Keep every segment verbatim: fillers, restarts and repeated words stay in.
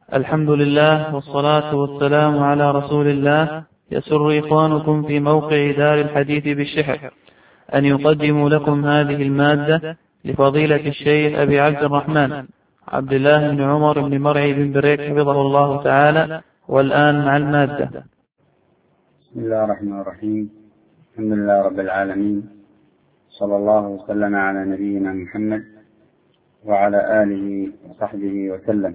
الحمد لله والصلاة والسلام على رسول الله. يسر إخوانكم في موقع دار الحديث بالشحر أن يقدموا لكم هذه المادة لفضيلة الشيخ أبي عبد الرحمن عبد الله بن عمر بن مرعي بن بريك حفظه الله تعالى. والآن مع المادة. بسم الله الرحمن الرحيم. الحمد لله رب العالمين، صلى الله وسلم على نبينا محمد وعلى آله وصحبه وسلم.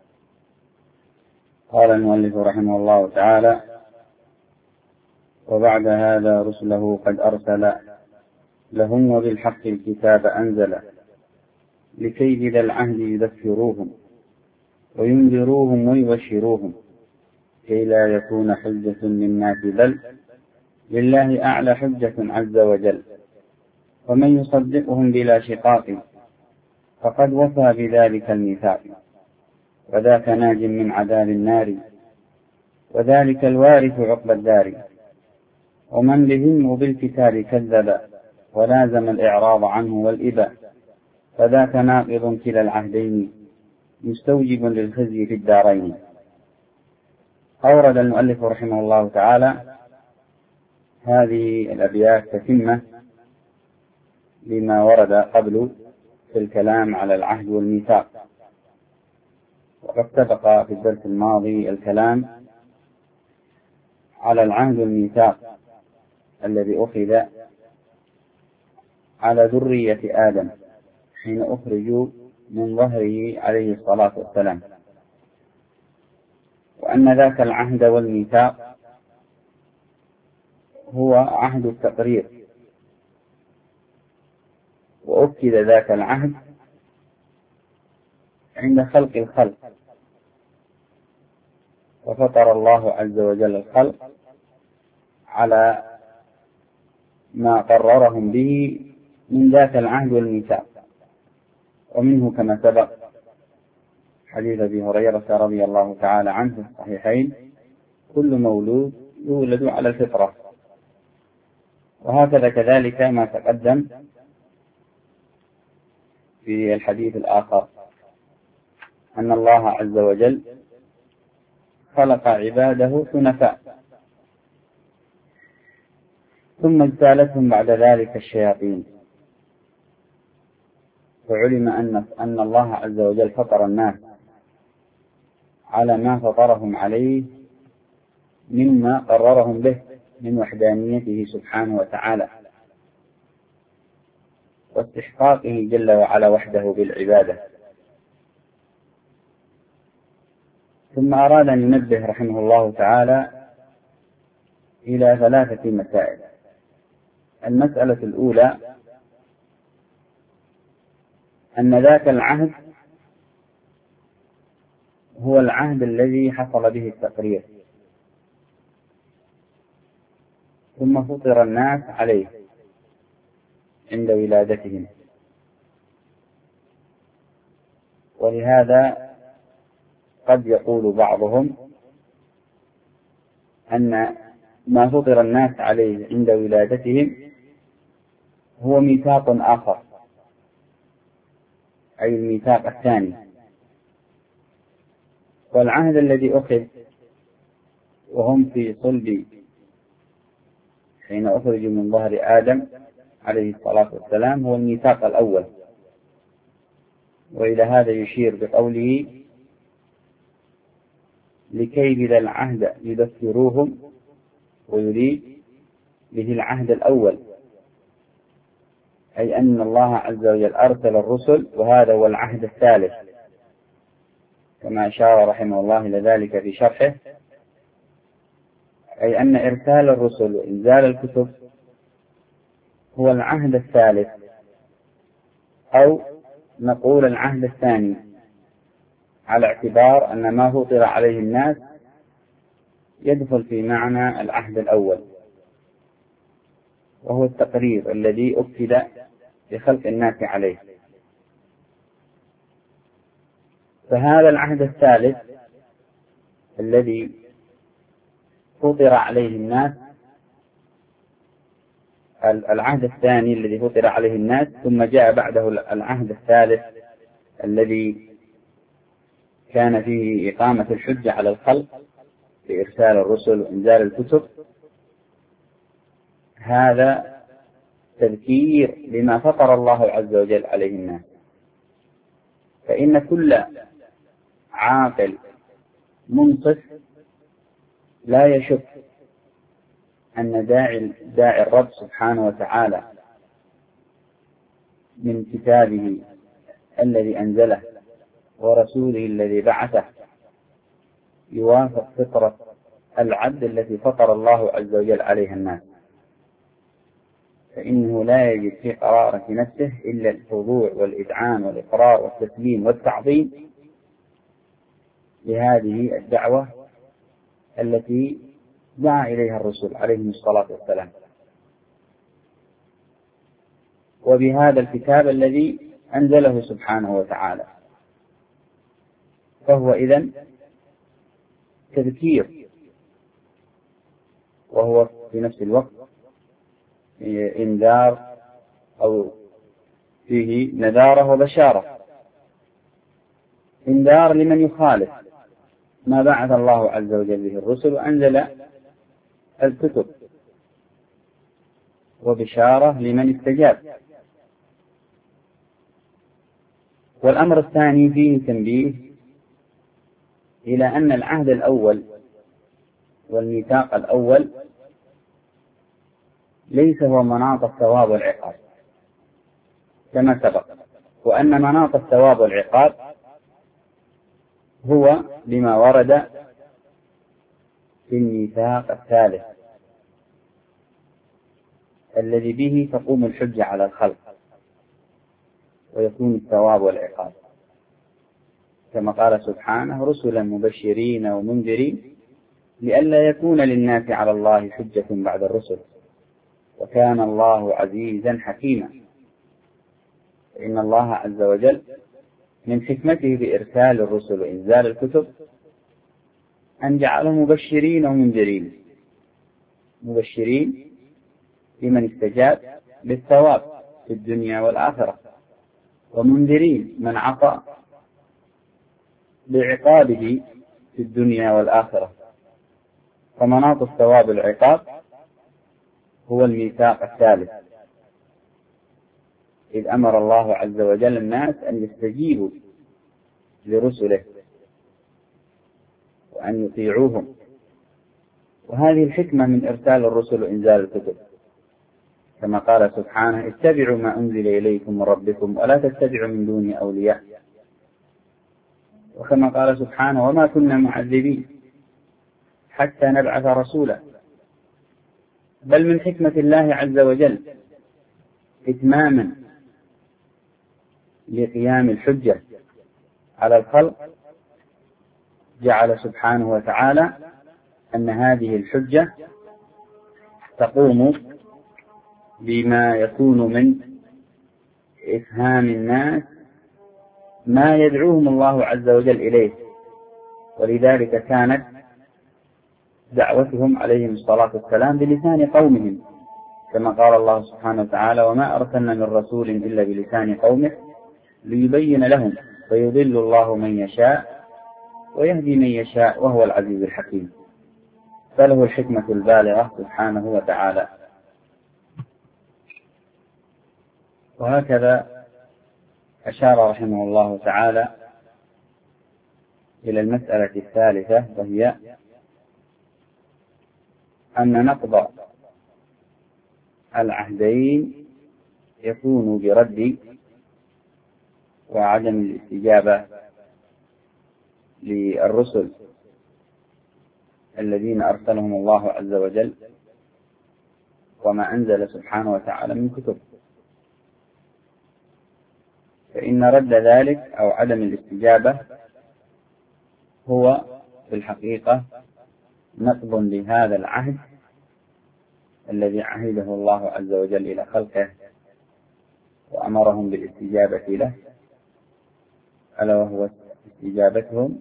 قال المؤلف رحمه الله تعالى: وبعد هذا رسله قد أرسل لهم وبالحق الكتاب أنزل، لكي بذا العهد يذكروهم وينذروهم ويبشروهم، كي لا يكون حجة للناس بل لله أعلى حجة عز وجل. ومن يصدقهم بلا شقاق فقد وفى بذلك الميثاق، وذاك ناج من عذاب النار، وذلك الوارث عقب الدار. ومن بهم بالكتاب كذب ولازم الإعراض عنه والإباء، فذاك ناقض كلا العهدين مستوجب للخزي في الدارين. أورد المؤلف رحمه الله تعالى هذه الأبيات تتمة لما ورد قبل في الكلام على العهد والميثاق. وقد سبق في الدرس الماضي الكلام على العهد والميثاق الذي أخذ على ذرية آدم حين أخرجوا من ظهره عليه الصلاة والسلام، وأن ذاك العهد والميثاق هو عهد التقرير، وأكد ذاك العهد عند خلق الخلق، وفطر الله عز وجل الخلق على ما قررهم به من ذاك العهد والميثاق. ومنه كما سبق حديث أبي هريرة رضي الله تعالى عنه في الصحيحين: كل مولود يولد على الفطرة. وهكذا كذلك ما تقدم في الحديث الآخر أن الله عز وجل خلق عباده حنفاء، ثم اجتالتهم بعد ذلك الشياطين، وعلم أن أن الله عز وجل فطر الناس على ما فطرهم عليه مما قررهم به من وحدانيته سبحانه وتعالى، واستحقاقه جل وعلا وحده بالعبادة. ثم أراد أن ينبه رحمه الله تعالى إلى ثلاثة مسائل. المسألة الأولى أن ذاك العهد هو العهد الذي حصل به التقرير، ثم فطر الناس عليه عند ولادتهم. ولهذا قد يقول بعضهم أن ما فطر الناس عليه عند ولادتهم هو ميثاق آخر، أي الميثاق الثاني. والعهد الذي أخذ وهم في صلب حين أخرجوا من ظهر آدم عليه الصلاة والسلام هو الميثاق الأول. وإلى هذا يشير بقوله: لكي بذا العهد يذكروهم، ويريد به العهد الأول، أي أن الله عز وجل أرسل الرسل، وهذا هو العهد الثالث، كما أشار رحمه الله إلى ذلك في شرحه، أي أن إرسال الرسل وإنزال الكتب هو العهد الثالث، أو نقول العهد الثاني، على اعتبار أن ما فطر عليه الناس يدخل في معنى العهد الأول، وهو التقرير الذي أكد لخلق الناس عليه. فهذا العهد الثالث الذي فطر عليه الناس، العهد الثاني الذي فطر عليه الناس، ثم جاء بعده العهد الثالث الذي كان فيه إقامة الحجة على الخلق بإرسال الرسل وإنزال الكتب، هذا تذكير لما فطر الله عز وجل عليه الناس. فإن كل عاقل منصف لا يشك أن داعي, داعي الرب سبحانه وتعالى من كتابه الذي أنزله ورسوله الذي بعثه يوافق فطرة العبد التي فطر الله عز وجل عليها الناس، فإنه لا يجد في قرارة نفسه إلا الخضوع والإذعان والإقرار والتسليم والتعظيم لهذه الدعوة التي دعا إليها الرسل عليهم الصلاة والسلام، وبهذا الكتاب الذي أنزله سبحانه وتعالى. فهو إذن تذكير، وهو في نفس الوقت إنذار أو فيه نذارة وبشارة. إنذار لمن يخالف ما بعث الله عز وجل به الرسل وأنزل الكتب، وبشارة لمن استجاب. والأمر الثاني فيه تنبيه إلى أن العهد الأول والميثاق الأول ليس هو مناط الثواب والعقاب كما سبق، وأن مناط الثواب والعقاب هو لما ورد في الميثاق الثالث الذي به تقوم الحجة على الخلق ويكون الثواب والعقاب، كما قال سبحانه: رسلا مبشرين ومنذرين لئلا يكون للناس على الله حجة بعد الرسل وكان الله عزيزا حكيما. إن الله عز وجل من حكمته بإرسال الرسل وإنزال الكتب أن جعلهم مبشرين ومنذرين، مبشرين لمن استجاب بالثواب في الدنيا والآخرة، ومنذرين من عصى بعقابه في الدنيا والآخرة. فمناط الثواب والعقاب هو الميثاق الثالث، إذ أمر الله عز وجل الناس أن يستجيبوا لرسله وأن يطيعوهم، وهذه الحكمة من إرسال الرسل وإنزال الكتب، كما قال سبحانه: اتبعوا ما أنزل إليكم من ربكم ولا تتبعوا من دونه أولياء. وكما قال سبحانه: وما كنا معذبين حتى نبعث رسولا. بل من حكمة الله عز وجل إتماما لقيام الحجة على الخلق جعل سبحانه وتعالى أن هذه الحجة تقوم بما يكون من إفهام الناس ما يدعوهم الله عز وجل إليه، ولذلك كانت دعوتهم عليهم الصلاة والسلام بلسان قومهم، كما قال الله سبحانه وتعالى: وما أرسلنا من رسول إلا بلسان قومه ليبين لهم فيضل الله من يشاء ويهدي من يشاء وهو العزيز الحكيم. فله الحكمة البالغة سبحانه وتعالى. وهكذا أشار رحمه الله تعالى إلى المسألة الثالثة، وهي أن نقض العهدين يكون برد وعدم الاستجابة للرسل الذين أرسلهم الله عز وجل وما أنزل سبحانه وتعالى من كتب، فإن رد ذلك أو عدم الاستجابة هو في الحقيقة نقض لهذا العهد الذي عهده الله عز وجل إلى خلقه وأمرهم بالاستجابة له، ألا وهو استجابتهم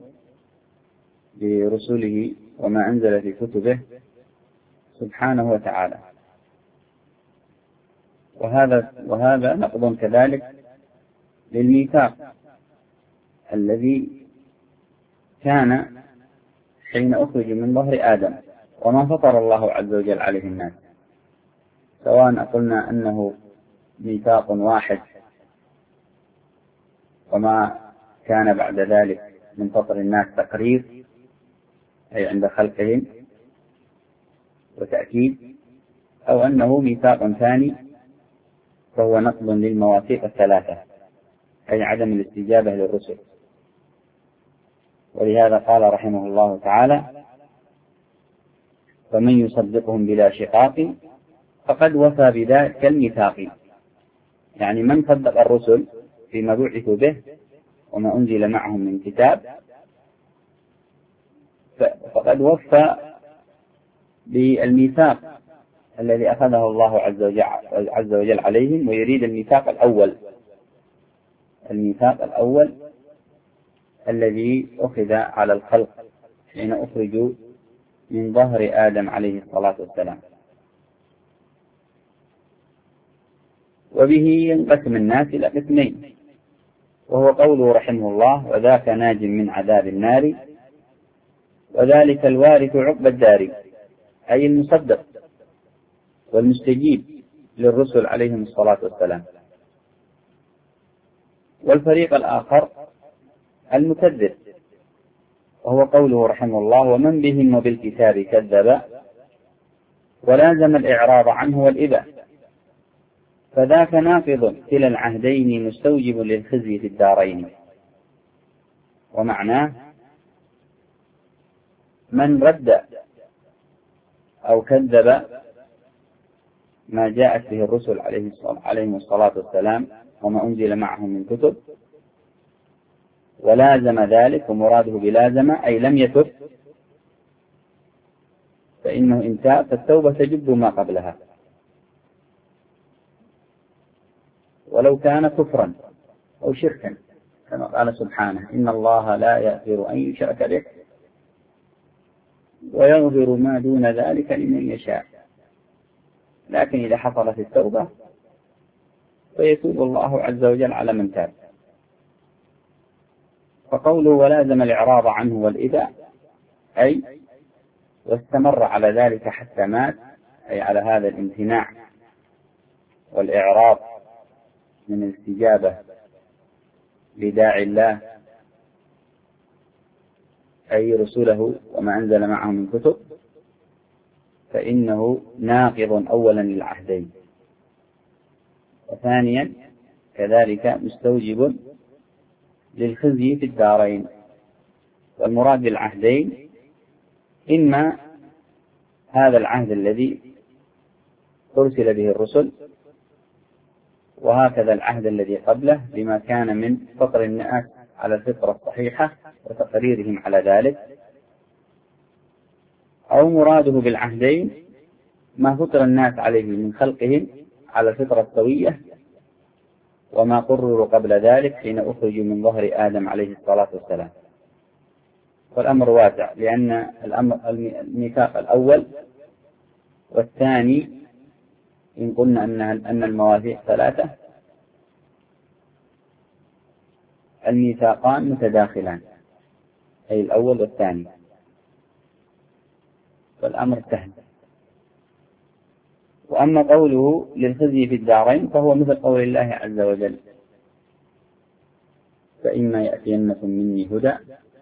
لرسله وما أنزل في كتبه سبحانه وتعالى. وهذا وهذا نقض كذلك للميثاق الذي كان حين أخرج من ظهر آدم وما فطر الله عز وجل عليه الناس، سواء قلنا أنه ميثاق واحد وما كان بعد ذلك من فطر الناس تقرير أي عند خلقهم وتأكيد، أو أنه ميثاق ثاني فهو نقض للمواثيق الثلاثة أي عدم الاستجابة للرسل. ولهذا قال رحمه الله تعالى: فمن يصدقهم بلا شقاق فقد وفى بذلك الميثاق. يعني من صدق الرسل فيما بعثوا به وما أنزل معهم من كتاب فقد وفى بالميثاق الذي أخذه الله عز وجل عليهم، ويريد الميثاق الأول، الميثاق الأول الذي أخذ على الخلق حين أخرجوا من ظهر آدم عليه الصلاة والسلام. وبه ينقسم الناس إلى قسمين، وهو قوله رحمه الله: وذاك ناج من عذاب النار وذلك الوارث عقب الدار، أي المصدق والمستجيب للرسل عليهم الصلاة والسلام. والفريق الآخر المكذب، وهو قوله رحمه الله: ومن بهم وبالكتاب كذب ولازم الإعراض عنه والإباء، فذاك ناقض كلا العهدين مستوجب للخزي في الدارين. ومعناه من رد أو كذب ما جاءت به الرسل عليهم الصلاة والسلام وما أنزل معهم من كتب ولازم ذلك، ومراده بلازم أي لم يتب، فإنه إن تاب فالتوبة تجب ما قبلها ولو كان كفرا أو شركا، كما قال سبحانه: إن الله لا يغفر أن يشرك به ويغفر ما دون ذلك لمن يشاء. لكن إذا حصلت التوبة فيتوب الله عز وجل على من تاب. فقوله ولازم الإعراض عنه والإذاء أي واستمر على ذلك حتى مات، أي على هذا الامتناع والإعراض من الاستجابة لداعي الله أي رسله وما أنزل معه من كتب، فإنه ناقض أولا للعهدين، وثانيا كذلك مستوجب للخزي في الدارين. والمراد بالعهدين إما هذا العهد الذي أرسل به الرسل، وهكذا العهد الذي قبله بما كان من فطر الناس على الفطرة الصحيحة وتقريرهم على ذلك، أو مراده بالعهدين ما فطر الناس عليه من خلقهم على الفطرة السوية وما قرروا قبل ذلك حين أخرجوا من ظهر آدم عليه الصلاة والسلام. والأمر واسع، لأن الأمر الميثاق الأول والثاني إن قلنا أن أن المواثيق ثلاثة، الميثاقان متداخلان، أي الأول والثاني، والأمر سهل. وأما قوله للخزي في الدارين فهو مثل قول الله عز وجل: فإما يأتينكم مني هدى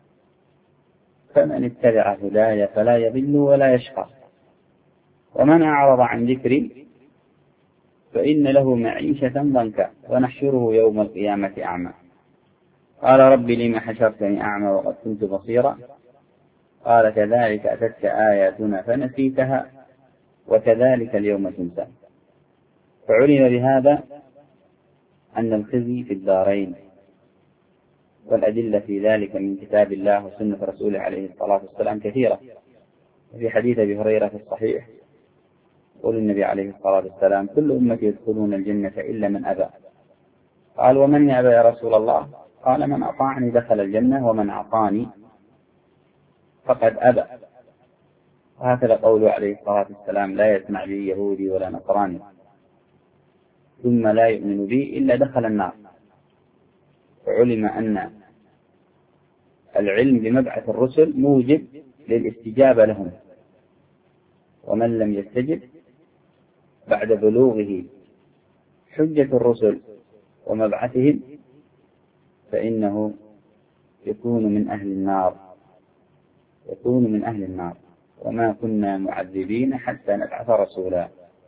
فمن اتبع هداي فلا يضل ولا يشقى ومن أعرض عن ذكري فإن له معيشة ضنكا ونحشره يوم القيامة أعمى. قال رب لم حشرتني أعمى وقد كنت بصيرا قال كذلك أتتك آياتنا فنسيتها وكذلك اليوم تنسى. فعلم بهذا أن الخزي في الدارين، والأدلة في ذلك من كتاب الله وسنة رسوله عليه الصلاة والسلام كثيرة. في حديث أبي هريرة في الصحيح قول النبي عليه الصلاة والسلام: كل أمتي يدخلون الجنة إلا من أبى. قال: ومن يأبى يا رسول الله؟ قال: من أطاعني دخل الجنة ومن أعطاني فقد أبى. وهكذا قوله عليه الصلاة والسلام: لا يسمع بي يهودي ولا نصراني ثم لا يؤمن بي إلا دخل النار. فعلم أن العلم بمبعث الرسل موجب للاستجابة لهم، ومن لم يستجب بعد بلوغه حجة الرسل ومبعثهم فإنه يكون من أهل النار يكون من أهل النار وما كنا معذبين حتى نبعث رسولا.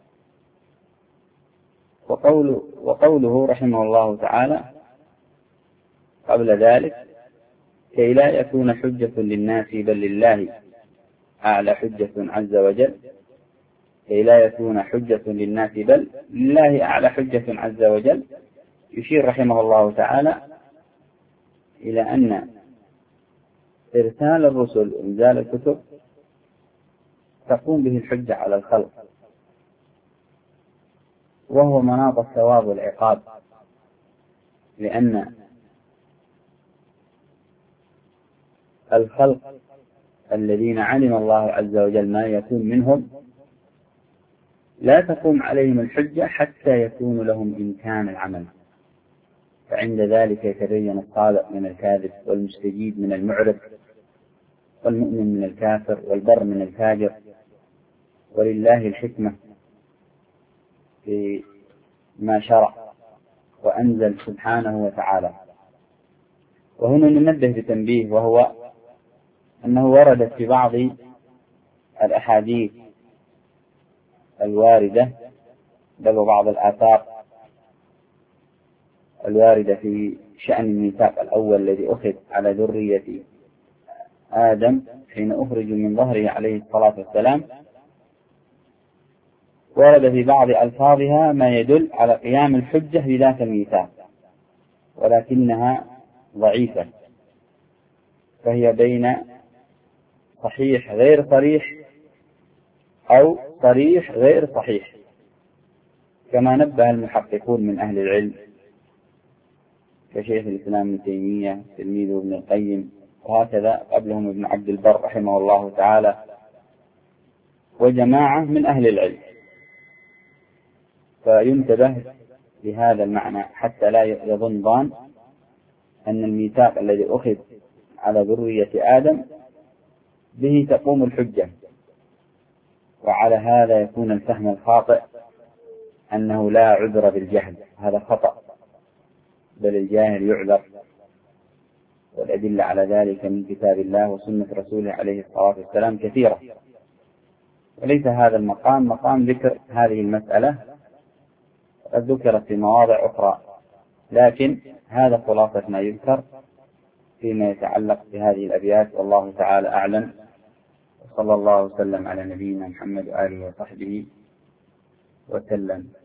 وقوله, وقوله رحمه الله تعالى قبل ذلك كي لا يكون حجة للناس بل لله أعلى حجة عز وجل، كي لا يكون حجة للناس بل لله أعلى حجة عز وجل، يشير رحمه الله تعالى إلى أن إرسال الرسل وإنزال الكتب تقوم به الحجة على الخلق، وهو مناط الثواب والعقاب، لأن الخلق الذين علم الله عز وجل ما يكون منهم لا تقوم عليهم الحجة حتى يكون لهم إمكان العمل، فعند ذلك يتبين الصادق من الكاذب والمستجيب من المعرض والمؤمن من الكافر والبر من الفاجر، ولله الحكمة في ما شرع وأنزل سبحانه وتعالى. وهنا ننبه بتنبيه، وهو أنه وردت في بعض الأحاديث الواردة بل وبعض الآثار الواردة في شأن الميثاق الأول الذي أخذ على ذرية آدم حين أخرج من ظهره عليه الصلاة والسلام، ورد في بعض ألفاظها ما يدل على قيام الحجة بذات الميثاق، ولكنها ضعيفة، فهي بين صحيح غير صريح أو صريح غير صحيح، كما نبه المحققون من أهل العلم كشيخ الإسلام ابن تيمية تلميذه ابن القيم، وهكذا قبلهم ابن عبد البر رحمه الله تعالى وجماعة من أهل العلم. فينتبه لهذا المعنى حتى لا يظن ظان أن الميثاق الذي أخذ على ذرية آدم به تقوم الحجة، وعلى هذا يكون الفهم الخاطئ أنه لا عذر بالجهل، هذا خطأ، بل الجاهل يعذر، والأدلة على ذلك من كتاب الله وسنة رسوله عليه الصلاة والسلام كثيرة، وليس هذا المقام مقام ذكر هذه المسألة، قد ذكرت في مواضع أخرى، لكن هذا خلاصة ما يذكر فيما يتعلق بهذه الأبيات، والله تعالى أعلم، وصلى الله وسلم على نبينا محمد وآله وصحبه وسلم.